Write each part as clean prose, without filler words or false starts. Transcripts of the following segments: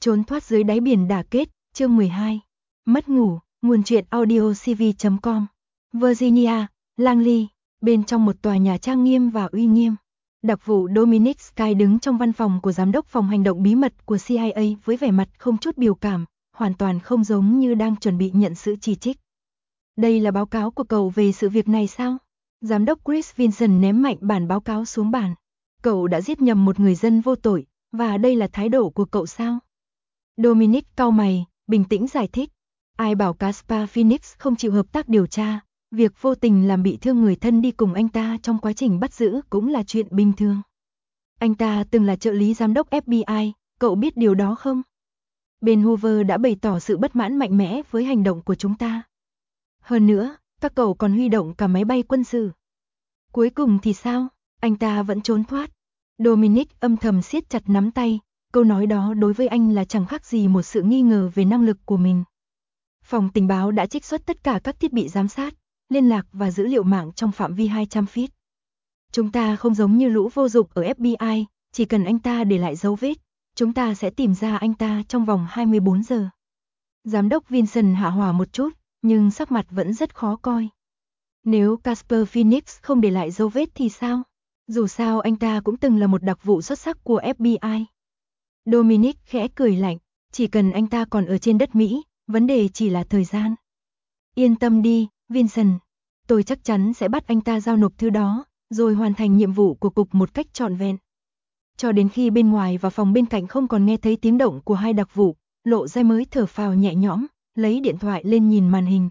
Trốn thoát dưới đáy biển đả kết, chương 12. Mất ngủ, nguồn truyện audiocv.com. Virginia, Langley, bên trong một tòa nhà trang nghiêm và uy nghiêm. Đặc vụ Dominic Sky đứng trong văn phòng của giám đốc phòng hành động bí mật của CIA với vẻ mặt không chút biểu cảm, hoàn toàn không giống như đang chuẩn bị nhận sự chỉ trích. Đây là báo cáo của cậu về sự việc này sao? Giám đốc Chris Vincent ném mạnh bản báo cáo xuống bàn. Cậu đã giết nhầm một người dân vô tội, và đây là thái độ của cậu sao? Dominic cau mày, bình tĩnh giải thích. Ai bảo Caspar Phoenix không chịu hợp tác điều tra, việc vô tình làm bị thương người thân đi cùng anh ta trong quá trình bắt giữ cũng là chuyện bình thường. Anh ta từng là trợ lý giám đốc FBI, cậu biết điều đó không? Ben Hoover đã bày tỏ sự bất mãn mạnh mẽ với hành động của chúng ta. Hơn nữa, các cậu còn huy động cả máy bay quân sự. Cuối cùng thì sao? Anh ta vẫn trốn thoát. Dominic âm thầm siết chặt nắm tay, câu nói đó đối với anh là chẳng khác gì một sự nghi ngờ về năng lực của mình. Phòng tình báo đã trích xuất tất cả các thiết bị giám sát, liên lạc và dữ liệu mạng trong phạm vi 200 feet. Chúng ta không giống như lũ vô dụng ở FBI, chỉ cần anh ta để lại dấu vết, chúng ta sẽ tìm ra anh ta trong vòng 24 giờ. Giám đốc Vincent hạ hỏa một chút, nhưng sắc mặt vẫn rất khó coi. Nếu Caspar Phoenix không để lại dấu vết thì sao? Dù sao anh ta cũng từng là một đặc vụ xuất sắc của FBI. Dominic khẽ cười lạnh, chỉ cần anh ta còn ở trên đất Mỹ, vấn đề chỉ là thời gian. Yên tâm đi, Vincent, tôi chắc chắn sẽ bắt anh ta giao nộp thứ đó, rồi hoàn thành nhiệm vụ của cục một cách trọn vẹn. Cho đến khi bên ngoài và phòng bên cạnh không còn nghe thấy tiếng động của hai đặc vụ, Lộ Giai mới thở phào nhẹ nhõm, lấy điện thoại lên nhìn màn hình.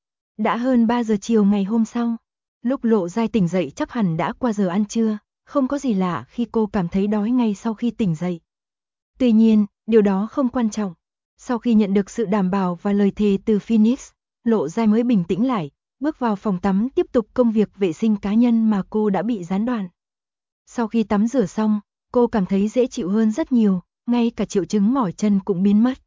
Đã hơn 3 giờ chiều ngày hôm sau, lúc Lộ Giai tỉnh dậy chắc hẳn đã qua giờ ăn trưa, không có gì lạ khi cô cảm thấy đói ngay sau khi tỉnh dậy. Tuy nhiên, điều đó không quan trọng. Sau khi nhận được sự đảm bảo và lời thề từ Phoenix, Lộ Giai mới bình tĩnh lại, bước vào phòng tắm tiếp tục công việc vệ sinh cá nhân mà cô đã bị gián đoạn. Sau khi tắm rửa xong, cô cảm thấy dễ chịu hơn rất nhiều, ngay cả triệu chứng mỏi chân cũng biến mất.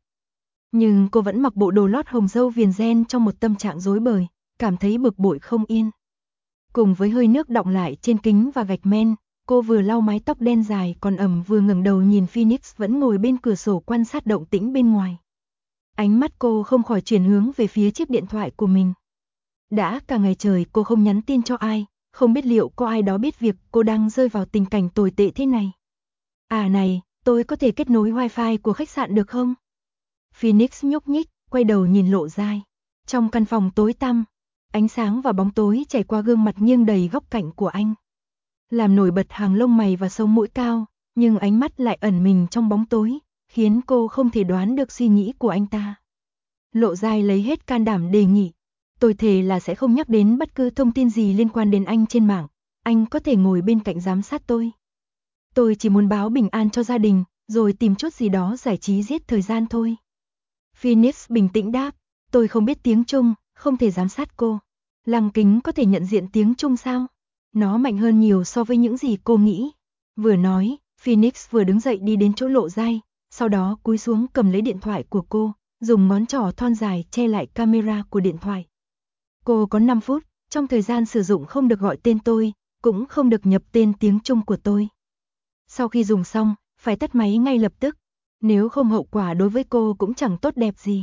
Nhưng cô vẫn mặc bộ đồ lót hồng dâu viền ren trong một tâm trạng rối bời, cảm thấy bực bội không yên. Cùng với hơi nước đọng lại trên kính và gạch men, cô vừa lau mái tóc đen dài còn ẩm vừa ngẩng đầu nhìn Phoenix vẫn ngồi bên cửa sổ quan sát động tĩnh bên ngoài. Ánh mắt cô không khỏi chuyển hướng về phía chiếc điện thoại của mình. Đã cả ngày trời cô không nhắn tin cho ai, không biết liệu có ai đó biết việc cô đang rơi vào tình cảnh tồi tệ thế này. À này, tôi có thể kết nối wifi của khách sạn được không? Phoenix nhúc nhích, quay đầu nhìn Lộ Giai. Trong căn phòng tối tăm, ánh sáng và bóng tối chảy qua gương mặt nghiêng đầy góc cạnh của anh, làm nổi bật hàng lông mày và sống mũi cao, nhưng ánh mắt lại ẩn mình trong bóng tối, khiến cô không thể đoán được suy nghĩ của anh ta. Lộ Giai lấy hết can đảm đề nghị, tôi thề là sẽ không nhắc đến bất cứ thông tin gì liên quan đến anh trên mạng, anh có thể ngồi bên cạnh giám sát tôi. Tôi chỉ muốn báo bình an cho gia đình, rồi tìm chút gì đó giải trí giết thời gian thôi. Phoenix bình tĩnh đáp, tôi không biết tiếng Trung, không thể giám sát cô. Lăng kính có thể nhận diện tiếng Trung sao? Nó mạnh hơn nhiều so với những gì cô nghĩ. Vừa nói, Phoenix vừa đứng dậy đi đến chỗ Lộ Giai, sau đó cúi xuống cầm lấy điện thoại của cô, dùng ngón trỏ thon dài che lại camera của điện thoại. Cô có 5 phút, trong thời gian sử dụng không được gọi tên tôi, cũng không được nhập tên tiếng Trung của tôi. Sau khi dùng xong, phải tắt máy ngay lập tức, nếu không hậu quả đối với cô cũng chẳng tốt đẹp gì.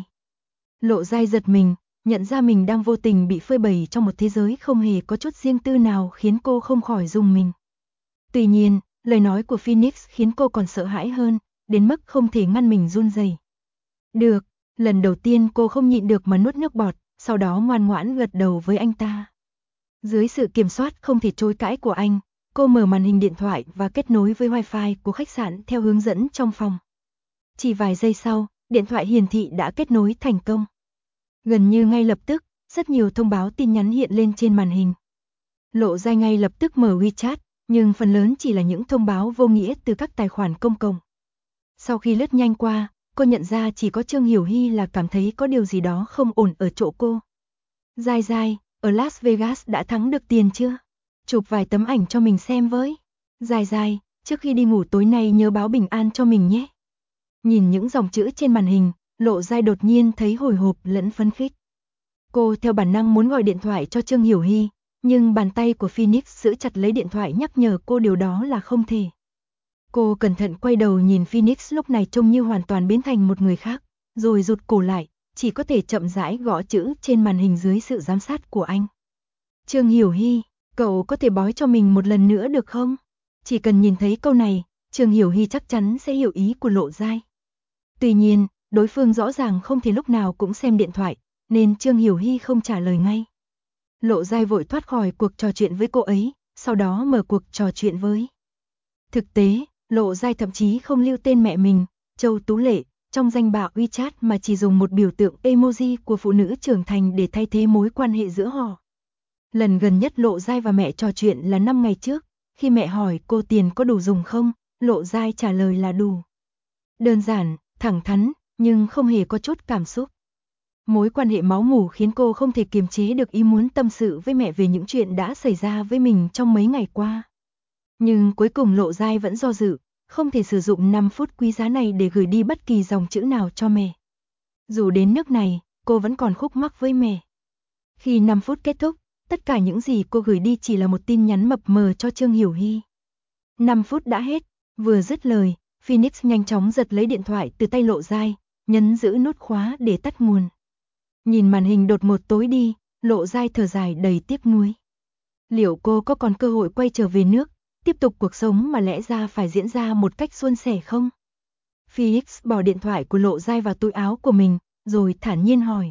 Lộ Giai giật mình, nhận ra mình đang vô tình bị phơi bày trong một thế giới không hề có chút riêng tư nào khiến cô không khỏi rùng mình. Tuy nhiên, lời nói của Phoenix khiến cô còn sợ hãi hơn, đến mức không thể ngăn mình run rẩy. Được, lần đầu tiên cô không nhịn được mà nuốt nước bọt, sau đó ngoan ngoãn gật đầu với anh ta. Dưới sự kiểm soát không thể chối cãi của anh, cô mở màn hình điện thoại và kết nối với wifi của khách sạn theo hướng dẫn trong phòng. Chỉ vài giây sau, điện thoại hiển thị đã kết nối thành công. Gần như ngay lập tức, rất nhiều thông báo tin nhắn hiện lên trên màn hình. Lộ Giai ngay lập tức mở WeChat, nhưng phần lớn chỉ là những thông báo vô nghĩa từ các tài khoản công cộng. Sau khi lướt nhanh qua, cô nhận ra chỉ có Trương Hiểu Hy là cảm thấy có điều gì đó không ổn ở chỗ cô. Giai Giai, ở Las Vegas đã thắng được tiền chưa? Chụp vài tấm ảnh cho mình xem với. Giai Giai, trước khi đi ngủ tối nay nhớ báo bình an cho mình nhé. Nhìn những dòng chữ trên màn hình, Lộ Giai đột nhiên thấy hồi hộp lẫn phấn khích. Cô theo bản năng muốn gọi điện thoại cho Trương Hiểu Hy, nhưng bàn tay của Phoenix giữ chặt lấy điện thoại nhắc nhở cô điều đó là không thể. Cô cẩn thận quay đầu nhìn Phoenix lúc này trông như hoàn toàn biến thành một người khác, rồi rụt cổ lại, chỉ có thể chậm rãi gõ chữ trên màn hình dưới sự giám sát của anh. Trương Hiểu Hy, cậu có thể bói cho mình một lần nữa được không? Chỉ cần nhìn thấy câu này, Trương Hiểu Hy chắc chắn sẽ hiểu ý của Lộ Giai. Tuy nhiên, đối phương rõ ràng không thể lúc nào cũng xem điện thoại, nên Trương Hiểu Hy không trả lời ngay. Lộ Giai vội thoát khỏi cuộc trò chuyện với cô ấy, sau đó mở cuộc trò chuyện với. Thực tế, Lộ Giai thậm chí không lưu tên mẹ mình, Châu Tú Lệ, trong danh bạ WeChat mà chỉ dùng một biểu tượng emoji của phụ nữ trưởng thành để thay thế mối quan hệ giữa họ. Lần gần nhất Lộ Giai và mẹ trò chuyện là 5 ngày trước, khi mẹ hỏi cô tiền có đủ dùng không, Lộ Giai trả lời là đủ. Đơn giản, thẳng thắn, nhưng không hề có chút cảm xúc. Mối quan hệ máu mủ khiến cô không thể kiềm chế được ý muốn tâm sự với mẹ về những chuyện đã xảy ra với mình trong mấy ngày qua. Nhưng cuối cùng Lộ Giai vẫn do dự, không thể sử dụng 5 phút quý giá này để gửi đi bất kỳ dòng chữ nào cho mẹ. Dù đến nước này, cô vẫn còn khúc mắc với mẹ. Khi 5 phút kết thúc, tất cả những gì cô gửi đi chỉ là một tin nhắn mập mờ cho Trương Hiểu Hy. 5 phút đã hết, vừa dứt lời, Phoenix nhanh chóng giật lấy điện thoại từ tay Lộ Giai, nhấn giữ nút khóa để tắt nguồn. Nhìn màn hình đột ngột tối đi, Lộ Giai thở dài đầy tiếc nuối. Liệu cô có còn cơ hội quay trở về nước, tiếp tục cuộc sống mà lẽ ra phải diễn ra một cách suôn sẻ không? Phoenix bỏ điện thoại của Lộ Giai vào túi áo của mình, rồi thản nhiên hỏi.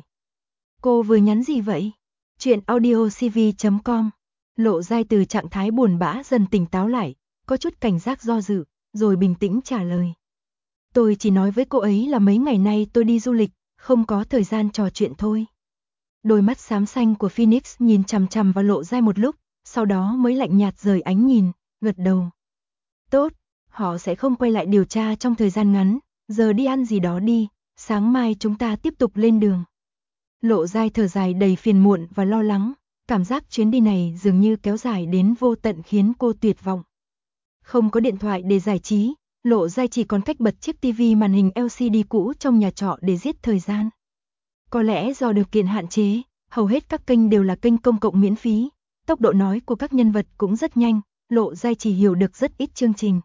Cô vừa nhắn gì vậy? Chuyện audiocv.com. Lộ Giai từ trạng thái buồn bã dần tỉnh táo lại, có chút cảnh giác do dự, rồi bình tĩnh trả lời. Tôi chỉ nói với cô ấy là mấy ngày nay tôi đi du lịch, không có thời gian trò chuyện thôi. Đôi mắt xám xanh của Phoenix nhìn chằm chằm vào Lộ Giai một lúc, sau đó mới lạnh nhạt rời ánh nhìn, gật đầu. Tốt, họ sẽ không quay lại điều tra trong thời gian ngắn, giờ đi ăn gì đó đi, sáng mai chúng ta tiếp tục lên đường. Lộ Giai thở dài đầy phiền muộn và lo lắng, cảm giác chuyến đi này dường như kéo dài đến vô tận khiến cô tuyệt vọng. Không có điện thoại để giải trí, Lộ Giai chỉ còn cách bật chiếc tivi màn hình LCD cũ trong nhà trọ để giết thời gian. Có lẽ do điều kiện hạn chế, hầu hết các kênh đều là kênh công cộng miễn phí, tốc độ nói của các nhân vật cũng rất nhanh, Lộ Giai chỉ hiểu được rất ít chương trình.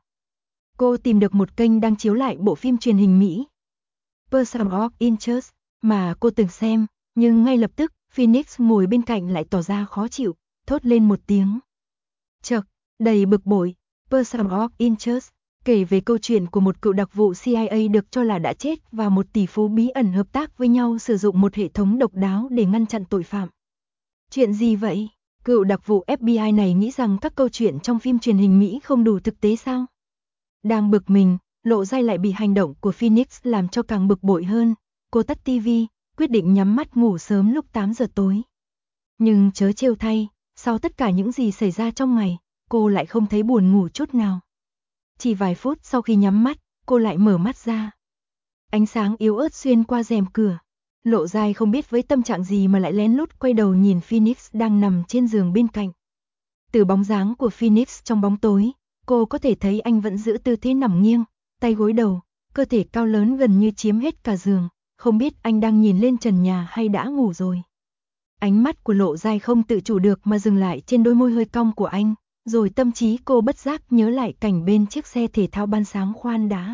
Cô tìm được một kênh đang chiếu lại bộ phim truyền hình Mỹ Person of Interest mà cô từng xem, nhưng ngay lập tức Phoenix ngồi bên cạnh lại tỏ ra khó chịu, thốt lên một tiếng. Chậc, đầy bực bội. Person of Interest kể về câu chuyện của một cựu đặc vụ CIA được cho là đã chết và một tỷ phú bí ẩn hợp tác với nhau sử dụng một hệ thống độc đáo để ngăn chặn tội phạm. Chuyện gì vậy? Cựu đặc vụ FBI này nghĩ rằng các câu chuyện trong phim truyền hình Mỹ không đủ thực tế sao? Đang bực mình, Lộ Giai lại bị hành động của Phoenix làm cho càng bực bội hơn. Cô tắt tivi, quyết định nhắm mắt ngủ sớm lúc 8 giờ tối. Nhưng trớ trêu thay, sau tất cả những gì xảy ra trong ngày, cô lại không thấy buồn ngủ chút nào. Chỉ vài phút sau khi nhắm mắt, cô lại mở mắt ra. Ánh sáng yếu ớt xuyên qua rèm cửa. Lộ Giai không biết với tâm trạng gì mà lại lén lút quay đầu nhìn Phoenix đang nằm trên giường bên cạnh. Từ bóng dáng của Phoenix trong bóng tối, cô có thể thấy anh vẫn giữ tư thế nằm nghiêng, tay gối đầu, cơ thể cao lớn gần như chiếm hết cả giường, không biết anh đang nhìn lên trần nhà hay đã ngủ rồi. Ánh mắt của Lộ Giai không tự chủ được mà dừng lại trên đôi môi hơi cong của anh, rồi tâm trí cô bất giác nhớ lại cảnh bên chiếc xe thể thao ban sáng khoan đá.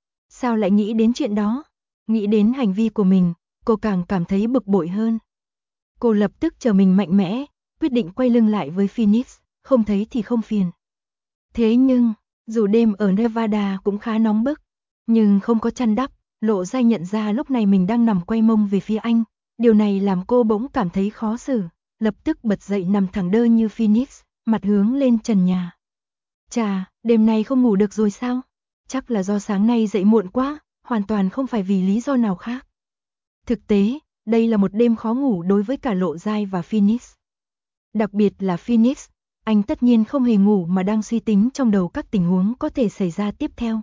Sao lại nghĩ đến chuyện đó? Nghĩ đến hành vi của mình, cô càng cảm thấy bực bội hơn. Cô lập tức trở mình mạnh mẽ, quyết định quay lưng lại với Phoenix, không thấy thì không phiền. Thế nhưng, dù đêm ở Nevada cũng khá nóng bức, nhưng không có chăn đắp, Lộ Giai nhận ra lúc này mình đang nằm quay mông về phía anh. Điều này làm cô bỗng cảm thấy khó xử, lập tức bật dậy nằm thẳng đơ như Phoenix, mặt hướng lên trần nhà. Chà, đêm nay không ngủ được rồi sao? Chắc là do sáng nay dậy muộn quá, hoàn toàn không phải vì lý do nào khác. Thực tế, đây là một đêm khó ngủ đối với cả Lộ Giai và Phoenix. Đặc biệt là Phoenix, anh tất nhiên không hề ngủ mà đang suy tính trong đầu các tình huống có thể xảy ra tiếp theo.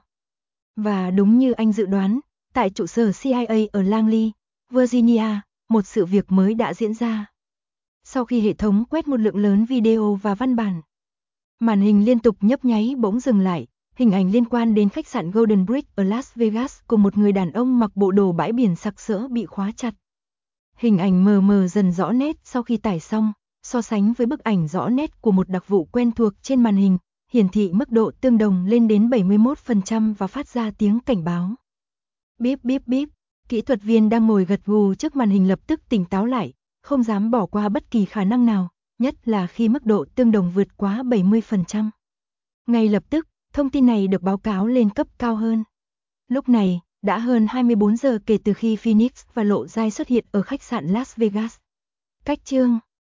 Và đúng như anh dự đoán, tại trụ sở CIA ở Langley, Virginia, một sự việc mới đã diễn ra. Sau khi hệ thống quét một lượng lớn video và văn bản, màn hình liên tục nhấp nháy bỗng dừng lại, hình ảnh liên quan đến khách sạn Golden Bridge ở Las Vegas cùng một người đàn ông mặc bộ đồ bãi biển sặc sỡ bị khóa chặt. Hình ảnh mờ mờ dần rõ nét sau khi tải xong, so sánh với bức ảnh rõ nét của một đặc vụ quen thuộc trên màn hình, hiển thị mức độ tương đồng lên đến 71% và phát ra tiếng cảnh báo. Bíp bíp bíp, kỹ thuật viên đang ngồi gật gù trước màn hình lập tức tỉnh táo lại, không dám bỏ qua bất kỳ khả năng nào, nhất là khi mức độ tương đồng vượt quá 70%. Ngay lập tức, thông tin này được báo cáo lên cấp cao hơn. Lúc này, đã hơn 24 giờ kể từ khi Phoenix và Lộ Giai xuất hiện ở khách sạn Las Vegas. Cách chương